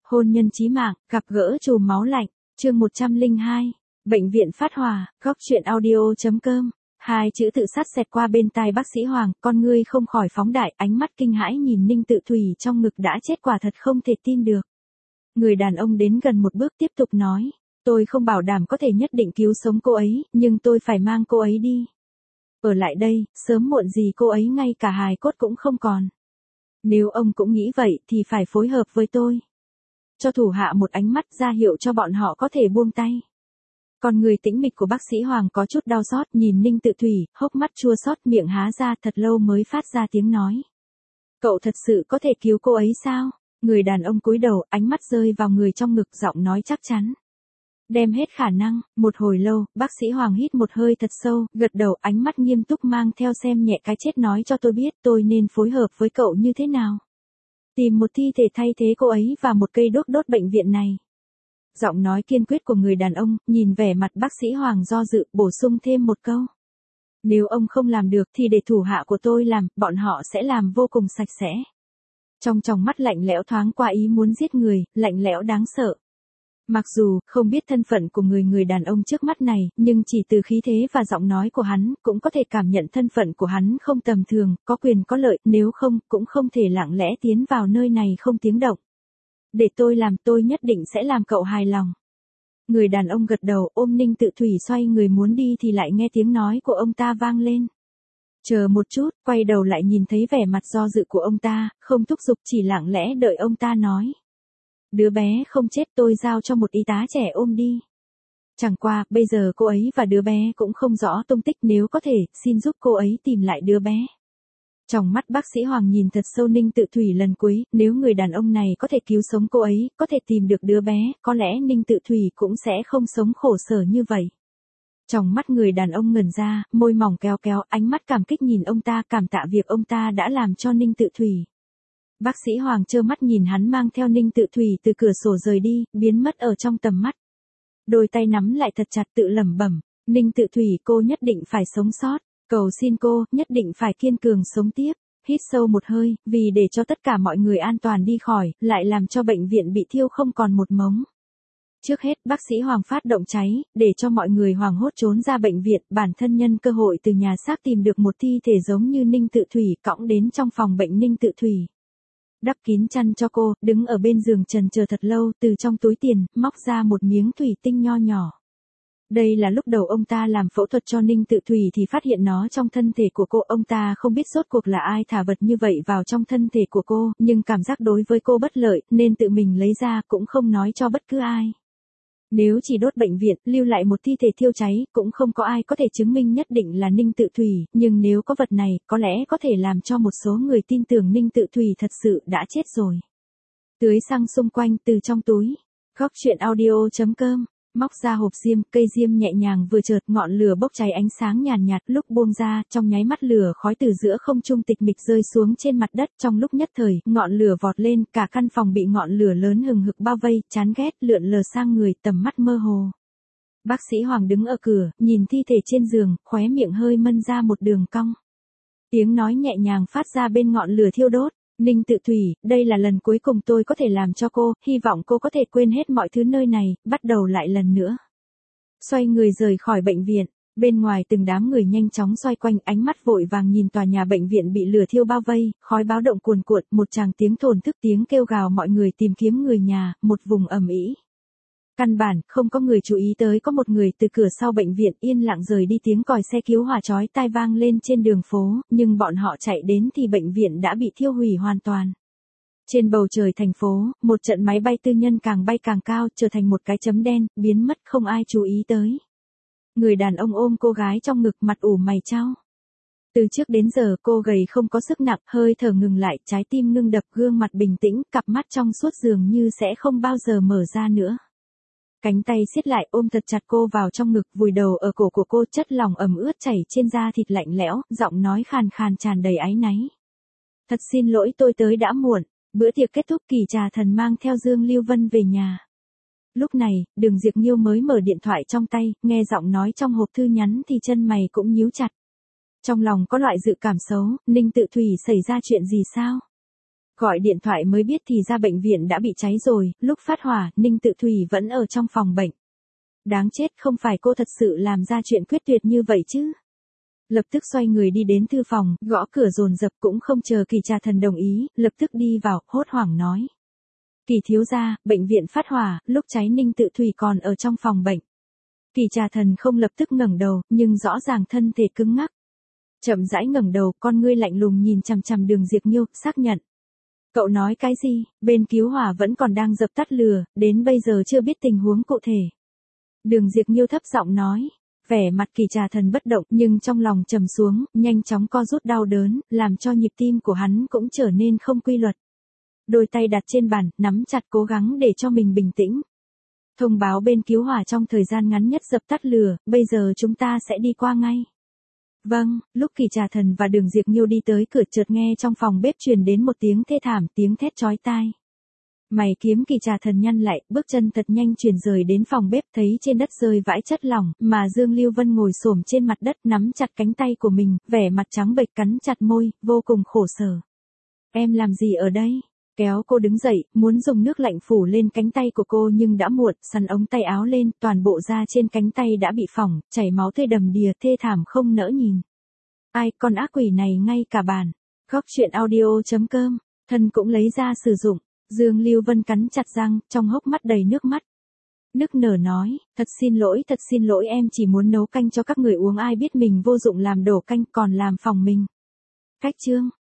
Hôn nhân chí mạng, gặp gỡ chùm máu lạnh, chương 102, bệnh viện phát hỏa, góc truyện audio.com. Hai chữ tự sát xẹt qua bên tai bác sĩ Hoàng, con ngươi không khỏi phóng đại, ánh mắt kinh hãi nhìn Ninh Tự Thủy trong ngực đã chết, quả thật không thể tin được. Người đàn ông đến gần một bước tiếp tục nói, tôi không bảo đảm có thể nhất định cứu sống cô ấy, nhưng tôi phải mang cô ấy đi. Ở lại đây, sớm muộn gì cô ấy ngay cả hài cốt cũng không còn. Nếu ông cũng nghĩ vậy thì phải phối hợp với tôi. Cho thủ hạ một ánh mắt ra hiệu cho bọn họ có thể buông tay. Còn người tĩnh mịch của bác sĩ Hoàng có chút đau xót nhìn Ninh Tự Thủy, hốc mắt chua xót, miệng há ra thật lâu mới phát ra tiếng nói. Cậu thật sự có thể cứu cô ấy sao? Người đàn ông cúi đầu, ánh mắt rơi vào người trong ngực, giọng nói chắc chắn. Đem hết khả năng. Một hồi lâu, bác sĩ Hoàng hít một hơi thật sâu, gật đầu, ánh mắt nghiêm túc mang theo xem nhẹ cái chết, nói cho tôi biết tôi nên phối hợp với cậu như thế nào. Tìm một thi thể thay thế cô ấy và một cây đốt bệnh viện này. Giọng nói kiên quyết của người đàn ông, nhìn vẻ mặt bác sĩ Hoàng do dự, bổ sung thêm một câu. Nếu ông không làm được thì để thủ hạ của tôi làm, bọn họ sẽ làm vô cùng sạch sẽ. Trong tròng mắt lạnh lẽo thoáng qua ý muốn giết người, lạnh lẽo đáng sợ. Mặc dù không biết thân phận của người đàn ông trước mắt này, nhưng chỉ từ khí thế và giọng nói của hắn, cũng có thể cảm nhận thân phận của hắn không tầm thường, có quyền có lợi, nếu không, cũng không thể lặng lẽ tiến vào nơi này không tiếng động. Để tôi làm, tôi nhất định sẽ làm cậu hài lòng. Người đàn ông gật đầu, ôm Ninh Tự Thủy xoay người muốn đi thì lại nghe tiếng nói của ông ta vang lên. Chờ một chút, quay đầu lại nhìn thấy vẻ mặt do dự của ông ta, không thúc giục, chỉ lặng lẽ đợi ông ta nói. Đứa bé không chết, tôi giao cho một y tá trẻ ôm đi. Chẳng qua, bây giờ cô ấy và đứa bé cũng không rõ tung tích, nếu có thể, xin giúp cô ấy tìm lại đứa bé. Trong mắt bác sĩ Hoàng nhìn thật sâu Ninh Tự Thủy lần cuối, nếu người đàn ông này có thể cứu sống cô ấy, có thể tìm được đứa bé, có lẽ Ninh Tự Thủy cũng sẽ không sống khổ sở như vậy. Trong mắt người đàn ông ngẩn ra, môi mỏng kéo kéo, ánh mắt cảm kích nhìn ông ta, cảm tạ việc ông ta đã làm cho Ninh Tự Thủy. Bác sĩ Hoàng trơ mắt nhìn hắn mang theo Ninh Tự Thủy từ cửa sổ rời đi, biến mất ở trong tầm mắt. Đôi tay nắm lại thật chặt, tự lẩm bẩm, Ninh Tự Thủy, cô nhất định phải sống sót, cầu xin cô, nhất định phải kiên cường sống tiếp. Hít sâu một hơi, vì để cho tất cả mọi người an toàn đi khỏi, lại làm cho bệnh viện bị thiêu không còn một mống. Trước hết, bác sĩ Hoàng phát động cháy, để cho mọi người hoảng hốt trốn ra bệnh viện, bản thân nhân cơ hội từ nhà xác tìm được một thi thể giống như Ninh Tự Thủy, cõng đến trong phòng bệnh Ninh Tự Thủy. Đắp kín chăn cho cô, đứng ở bên giường trần chờ thật lâu, từ trong túi tiền, móc ra một miếng thủy tinh nho nhỏ. Đây là lúc đầu ông ta làm phẫu thuật cho Ninh Tự Thủy thì phát hiện nó trong thân thể của cô, ông ta không biết rốt cuộc là ai thả vật như vậy vào trong thân thể của cô, nhưng cảm giác đối với cô bất lợi, nên tự mình lấy ra, cũng không nói cho bất cứ ai. Nếu chỉ đốt bệnh viện, lưu lại một thi thể thiêu cháy, cũng không có ai có thể chứng minh nhất định là Ninh Tự Thủy, nhưng nếu có vật này, có lẽ có thể làm cho một số người tin tưởng Ninh Tự Thủy thật sự đã chết rồi. Tưới xăng xung quanh từ trong túi. Góc truyện audio.com. Móc ra hộp diêm, cây diêm nhẹ nhàng vừa chợt, ngọn lửa bốc cháy ánh sáng nhàn nhạt, lúc buông ra, trong nháy mắt lửa khói từ giữa không trung tịch mịch rơi xuống trên mặt đất, trong lúc nhất thời, ngọn lửa vọt lên, cả căn phòng bị ngọn lửa lớn hừng hực bao vây, chán ghét, lượn lờ sang người, tầm mắt mơ hồ. Bác sĩ Hoàng đứng ở cửa, nhìn thi thể trên giường, khóe miệng hơi mân ra một đường cong. Tiếng nói nhẹ nhàng phát ra bên ngọn lửa thiêu đốt. Ninh Tự Thủy, đây là lần cuối cùng tôi có thể làm cho cô, hy vọng cô có thể quên hết mọi thứ nơi này, bắt đầu lại lần nữa. Xoay người rời khỏi bệnh viện, bên ngoài từng đám người nhanh chóng xoay quanh, ánh mắt vội vàng nhìn tòa nhà bệnh viện bị lửa thiêu bao vây, khói báo động cuồn cuộn, một tràng tiếng thổn thức, tiếng kêu gào, mọi người tìm kiếm người nhà, một vùng ầm ĩ. Căn bản không có người chú ý tới có một người từ cửa sau bệnh viện yên lặng rời đi, tiếng còi xe cứu hỏa chói tai vang lên trên đường phố, nhưng bọn họ chạy đến thì bệnh viện đã bị thiêu hủy hoàn toàn. Trên bầu trời thành phố, một trận máy bay tư nhân càng bay càng cao, trở thành một cái chấm đen, biến mất không ai chú ý tới. Người đàn ông ôm cô gái trong ngực, mặt ủ mày chau. Từ trước đến giờ cô gầy không có sức nặng, hơi thở ngừng lại, trái tim ngưng đập, gương mặt bình tĩnh, cặp mắt trong suốt dường như sẽ không bao giờ mở ra nữa. Cánh tay siết lại ôm thật chặt cô vào trong ngực, vùi đầu ở cổ của cô, chất lỏng ẩm ướt chảy trên da thịt lạnh lẽo, giọng nói khàn khàn tràn đầy áy náy. Thật xin lỗi, tôi tới đã muộn. Bữa tiệc kết thúc, Kỳ Trà Thần mang theo Dương Lưu Vân về nhà. Lúc này, Đường Diệp Nghiêu mới mở điện thoại trong tay, nghe giọng nói trong hộp thư nhắn thì chân mày cũng nhíu chặt. Trong lòng có loại dự cảm xấu, Ninh Tự Thủy xảy ra chuyện gì sao? Gọi điện thoại mới biết thì ra bệnh viện đã bị cháy rồi, lúc phát hỏa, Ninh Tự Thủy vẫn ở trong phòng bệnh. Đáng chết, không phải cô thật sự làm ra chuyện quyết tuyệt như vậy chứ. Lập tức xoay người đi đến thư phòng, gõ cửa dồn dập cũng không chờ Kỳ Trà Thần đồng ý, lập tức đi vào, hốt hoảng nói. Kỳ thiếu gia, bệnh viện phát hỏa, lúc cháy Ninh Tự Thủy còn ở trong phòng bệnh. Kỳ Trà Thần không lập tức ngẩng đầu, nhưng rõ ràng thân thể cứng ngắc. Chậm rãi ngẩng đầu, con ngươi lạnh lùng nhìn chằm chằm Đường Diệp Nghiêu, xác nhận. Cậu nói cái gì, bên cứu hỏa vẫn còn đang dập tắt lửa, đến bây giờ chưa biết tình huống cụ thể. Đường Diệp Nghiêu thấp giọng nói, vẻ mặt Kỳ Trà Thần bất động nhưng trong lòng trầm xuống, nhanh chóng co rút đau đớn, làm cho nhịp tim của hắn cũng trở nên không quy luật. Đôi tay đặt trên bàn, nắm chặt cố gắng để cho mình bình tĩnh. Thông báo bên cứu hỏa trong thời gian ngắn nhất dập tắt lửa, bây giờ chúng ta sẽ đi qua ngay. Vâng, lúc Kỳ Trà Thần và Đường Diệp Nghiêu đi tới cửa chợt nghe trong phòng bếp truyền đến một tiếng thê thảm, tiếng thét chói tai. Mày kiếm Kỳ Trà Thần nhăn lại, bước chân thật nhanh chuyển rời đến phòng bếp, thấy trên đất rơi vãi chất lỏng, mà Dương Lưu Vân ngồi xổm trên mặt đất nắm chặt cánh tay của mình, vẻ mặt trắng bệch cắn chặt môi, vô cùng khổ sở. Em làm gì ở đây? Kéo cô đứng dậy, muốn dùng nước lạnh phủ lên cánh tay của cô nhưng đã muộn, sắn ống tay áo lên, toàn bộ da trên cánh tay đã bị phỏng, chảy máu tươi đầm đìa, thê thảm không nỡ nhìn. Ai, con ác quỷ này ngay cả bàn. Góc chuyện audio.com, thân cũng lấy ra sử dụng. Dương Lưu Vân cắn chặt răng, trong hốc mắt đầy nước mắt. Nức nở nói, thật xin lỗi em chỉ muốn nấu canh cho các người uống, ai biết mình vô dụng làm đổ canh còn làm phòng mình. Cách chương.